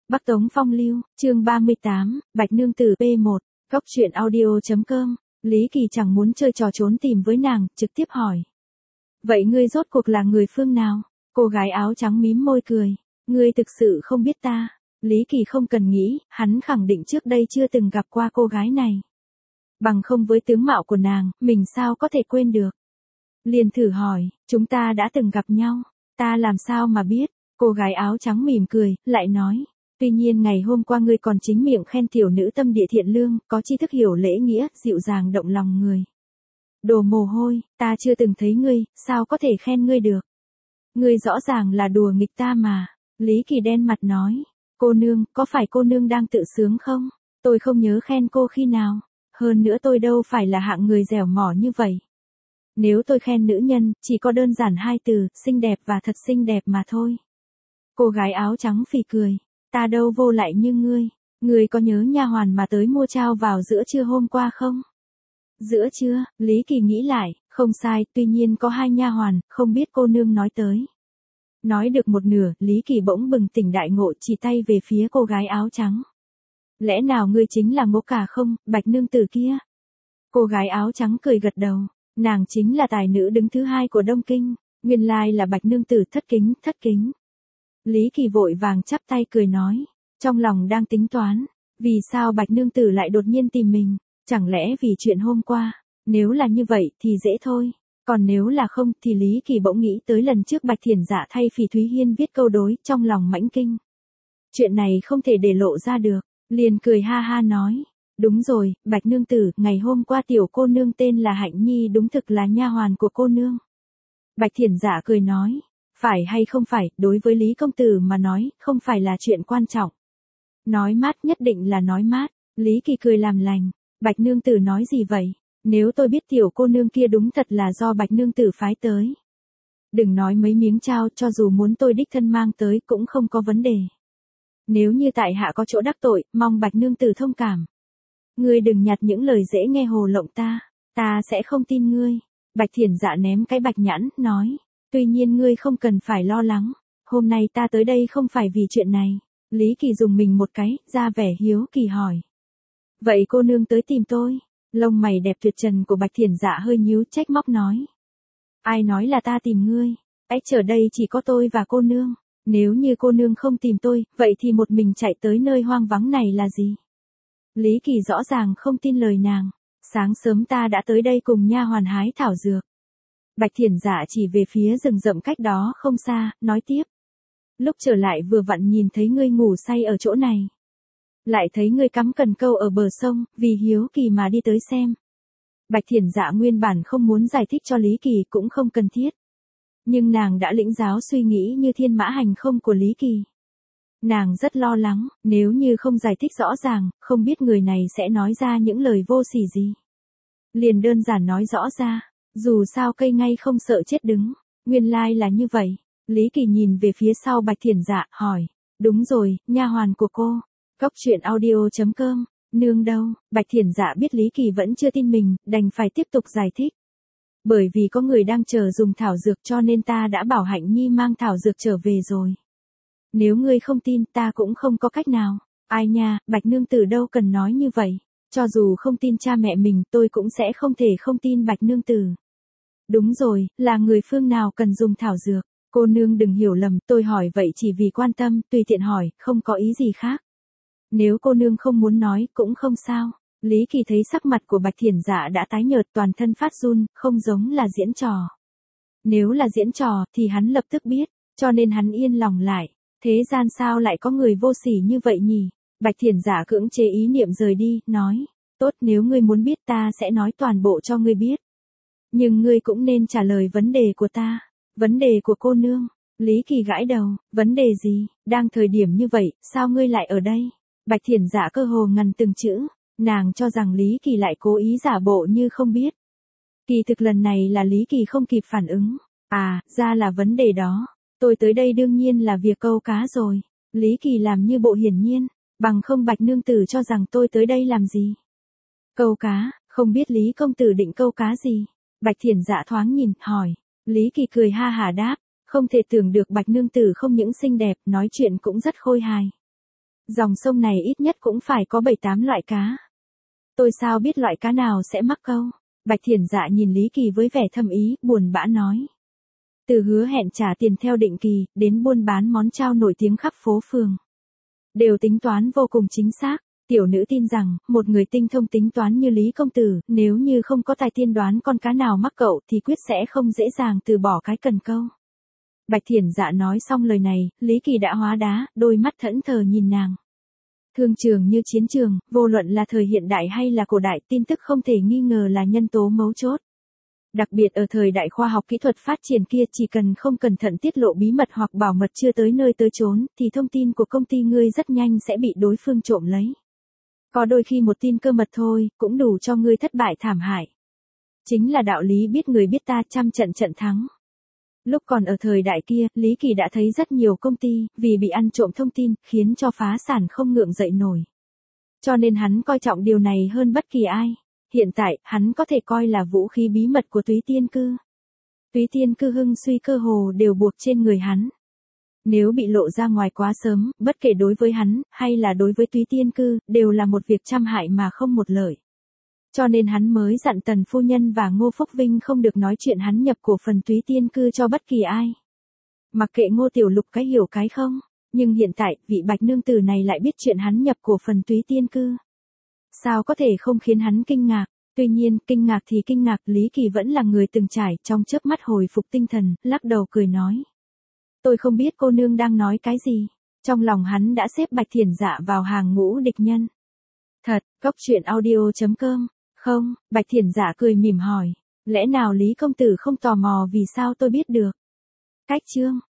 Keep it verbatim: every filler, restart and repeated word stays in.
Bắc Tống Phong Lưu, chương ba mươi tám, Bạch Nương Tử P một, góc truyện audio chấm com. Lý Kỳ chẳng muốn chơi trò trốn tìm với nàng, trực tiếp hỏi. Vậy ngươi rốt cuộc là người phương nào? Cô gái áo trắng mím môi cười. Ngươi thực sự không biết ta. Lý Kỳ không cần nghĩ, hắn khẳng định trước đây chưa từng gặp qua cô gái này. Bằng không với tướng mạo của nàng, mình sao có thể quên được. Liền thử hỏi, chúng ta đã từng gặp nhau, ta làm sao mà biết? Cô gái áo trắng mỉm cười, lại nói. Tuy nhiên ngày hôm qua ngươi còn chính miệng khen tiểu nữ tâm địa thiện lương, có tri thức hiểu lễ nghĩa, dịu dàng động lòng người. Đồ mồ hôi, ta chưa từng thấy ngươi, sao có thể khen ngươi được? Ngươi rõ ràng là đùa nghịch ta mà. Lý Kỳ đen mặt nói. Cô nương, có phải cô nương đang tự sướng không? Tôi không nhớ khen cô khi nào. Hơn nữa tôi đâu phải là hạng người dẻo mỏ như vậy. Nếu tôi khen nữ nhân, chỉ có đơn giản hai từ, xinh đẹp và thật xinh đẹp mà thôi. Cô gái áo trắng phì cười. Ta đâu vô lại như ngươi. Ngươi có nhớ nha hoàn mà tới mua trao vào giữa trưa hôm qua không? Giữa trưa, Lý Kỳ nghĩ lại, không sai, tuy nhiên có hai nha hoàn, không biết cô nương nói tới. Nói được một nửa, Lý Kỳ bỗng bừng tỉnh đại ngộ, chỉ tay về phía cô gái áo trắng. Lẽ nào ngươi chính là Ngỗ Cả không, Bạch Nương Tử kia? Cô gái áo trắng cười gật đầu, nàng chính là tài nữ đứng thứ hai của Đông Kinh, nguyên lai là Bạch Nương Tử, thất kính, thất kính. Lý Kỳ vội vàng chắp tay cười nói, trong lòng đang tính toán, vì sao Bạch Nương Tử lại đột nhiên tìm mình, chẳng lẽ vì chuyện hôm qua? Nếu là như vậy thì dễ thôi, còn nếu là không thì Lý Kỳ bỗng nghĩ tới lần trước Bạch Thiển Dạ thay Phỉ Thúy Hiên viết câu đối, trong lòng mãnh kinh. Chuyện này không thể để lộ ra được, liền cười ha ha nói, đúng rồi, Bạch Nương Tử, ngày hôm qua tiểu cô nương tên là Hạnh Nhi đúng thực là nha hoàn của cô nương. Bạch Thiển Dạ cười nói, phải hay không phải, đối với Lý công tử mà nói, không phải là chuyện quan trọng. Nói mát nhất định là nói mát. Lý Kỳ cười làm lành. Bạch Nương Tử nói gì vậy? Nếu tôi biết tiểu cô nương kia đúng thật là do Bạch Nương Tử phái tới. Đừng nói mấy miếng trao, cho dù muốn tôi đích thân mang tới cũng không có vấn đề. Nếu như tại hạ có chỗ đắc tội, mong Bạch Nương Tử thông cảm. Ngươi đừng nhặt những lời dễ nghe hồ lộng ta, ta sẽ không tin ngươi. Bạch Thiển Dạ ném cái bạch nhãn, nói. Tuy nhiên ngươi không cần phải lo lắng, hôm nay ta tới đây không phải vì chuyện này. Lý Kỳ dùng mình một cái, ra vẻ hiếu kỳ hỏi. Vậy cô nương tới tìm tôi? Lông mày đẹp tuyệt trần của Bạch Thiển Dạ hơi nhíu, trách móc nói. Ai nói là ta tìm ngươi? Ách, ở đây chỉ có tôi và cô nương. Nếu như cô nương không tìm tôi, vậy thì một mình chạy tới nơi hoang vắng này là gì? Lý Kỳ rõ ràng không tin lời nàng. Sáng sớm ta đã tới đây cùng nha hoàn hái thảo dược. Bạch Thiển Dạ chỉ về phía rừng rậm cách đó không xa, nói tiếp. Lúc trở lại vừa vặn nhìn thấy ngươi ngủ say ở chỗ này. Lại thấy ngươi cắm cần câu ở bờ sông, vì hiếu kỳ mà đi tới xem. Bạch Thiển Dạ nguyên bản không muốn giải thích cho Lý Kỳ cũng không cần thiết. Nhưng nàng đã lĩnh giáo suy nghĩ như thiên mã hành không của Lý Kỳ. Nàng rất lo lắng, nếu như không giải thích rõ ràng, không biết người này sẽ nói ra những lời vô sỉ gì. Liền đơn giản nói rõ ra. Dù sao cây ngay không sợ chết đứng, nguyên lai là như vậy. Lý Kỳ nhìn về phía sau Bạch Thiển Dạ, hỏi, đúng rồi, nha hoàn của cô. Góc truyện audio chấm com, nương đâu? Bạch Thiển Dạ biết Lý Kỳ vẫn chưa tin mình, đành phải tiếp tục giải thích. Bởi vì có người đang chờ dùng thảo dược cho nên ta đã bảo Hạnh Nhi mang thảo dược trở về rồi. Nếu ngươi không tin ta cũng không có cách nào. Ai nha, Bạch Nương Tử đâu cần nói như vậy. Cho dù không tin cha mẹ mình tôi cũng sẽ không thể không tin Bạch Nương Tử. Đúng rồi, là người phương nào cần dùng thảo dược. Cô nương đừng hiểu lầm, tôi hỏi vậy chỉ vì quan tâm, tùy tiện hỏi, không có ý gì khác. Nếu cô nương không muốn nói, cũng không sao. Lý Kỳ thấy sắc mặt của Bạch Thiển Dạ đã tái nhợt, toàn thân phát run, không giống là diễn trò. Nếu là diễn trò, thì hắn lập tức biết, cho nên hắn yên lòng lại. Thế gian sao lại có người vô sỉ như vậy nhỉ? Bạch Thiển Dạ cưỡng chế ý niệm rời đi, nói, tốt, nếu ngươi muốn biết ta sẽ nói toàn bộ cho ngươi biết. Nhưng ngươi cũng nên trả lời vấn đề của ta. Vấn đề của cô nương. Lý Kỳ gãi đầu, vấn đề gì? Đang thời điểm như vậy, sao ngươi lại ở đây? Bạch Thiển Dạ cơ hồ ngằn từng chữ, nàng cho rằng Lý Kỳ lại cố ý giả bộ như không biết. Kỳ thực lần này là Lý Kỳ không kịp phản ứng. À, ra là vấn đề đó. Tôi tới đây đương nhiên là việc câu cá rồi. Lý Kỳ làm như bộ hiển nhiên, bằng không Bạch Nương Tử cho rằng tôi tới đây làm gì? Câu cá, không biết Lý công tử định câu cá gì? Bạch Thiển Dạ thoáng nhìn, hỏi. Lý Kỳ cười ha hả đáp, không thể tưởng được Bạch Nương Tử không những xinh đẹp, nói chuyện cũng rất khôi hài. Dòng sông này ít nhất cũng phải có bảy tám loại cá. Tôi sao biết loại cá nào sẽ mắc câu? Bạch Thiển Dạ nhìn Lý Kỳ với vẻ thâm ý, buồn bã nói. Từ hứa hẹn trả tiền theo định kỳ, đến buôn bán món chao nổi tiếng khắp phố phường. Đều tính toán vô cùng chính xác. Tiểu nữ tin rằng, một người tinh thông tính toán như Lý công tử, nếu như không có tài tiên đoán con cá nào mắc cậu thì quyết sẽ không dễ dàng từ bỏ cái cần câu. Bạch Thiển Dạ nói xong lời này, Lý Kỳ đã hóa đá, đôi mắt thẫn thờ nhìn nàng. Thương trường như chiến trường, vô luận là thời hiện đại hay là cổ đại, tin tức không thể nghi ngờ là nhân tố mấu chốt. Đặc biệt ở thời đại khoa học kỹ thuật phát triển kia, chỉ cần không cẩn thận tiết lộ bí mật hoặc bảo mật chưa tới nơi tới chốn, thì thông tin của công ty ngươi rất nhanh sẽ bị đối phương trộm lấy. Có đôi khi một tin cơ mật thôi, cũng đủ cho ngươi thất bại thảm hại. Chính là đạo lý biết người biết ta, trăm trận trận thắng. Lúc còn ở thời đại kia, Lý Kỳ đã thấy rất nhiều công ty, vì bị ăn trộm thông tin, khiến cho phá sản không ngượng dậy nổi. Cho nên hắn coi trọng điều này hơn bất kỳ ai. Hiện tại, hắn có thể coi là vũ khí bí mật của Túy Tiên Cư. Túy Tiên Cư hưng suy cơ hồ đều buộc trên người hắn. Nếu bị lộ ra ngoài quá sớm, bất kể đối với hắn, hay là đối với Túy Tiên Cư, đều là một việc trăm hại mà không một lợi. Cho nên hắn mới dặn Tần Phu Nhân và Ngô Phúc Vinh không được nói chuyện hắn nhập cổ phần Túy Tiên Cư cho bất kỳ ai. Mặc kệ Ngô Tiểu Lục cái hiểu cái không, nhưng hiện tại, vị Bạch nương tử này lại biết chuyện hắn nhập cổ phần Túy Tiên Cư. Sao có thể không khiến hắn kinh ngạc? Tuy nhiên, kinh ngạc thì kinh ngạc, Lý Kỳ vẫn là người từng trải, trong chớp mắt hồi phục tinh thần, lắc đầu cười nói. Tôi không biết cô nương đang nói cái gì. Trong lòng hắn đã xếp Bạch Thiển Dạ vào hàng ngũ địch nhân. Thật, Cốc Truyện Audio chấm com. Không, Bạch Thiển Dạ cười mỉm hỏi. Lẽ nào Lý công tử không tò mò vì sao tôi biết được? Cách chương.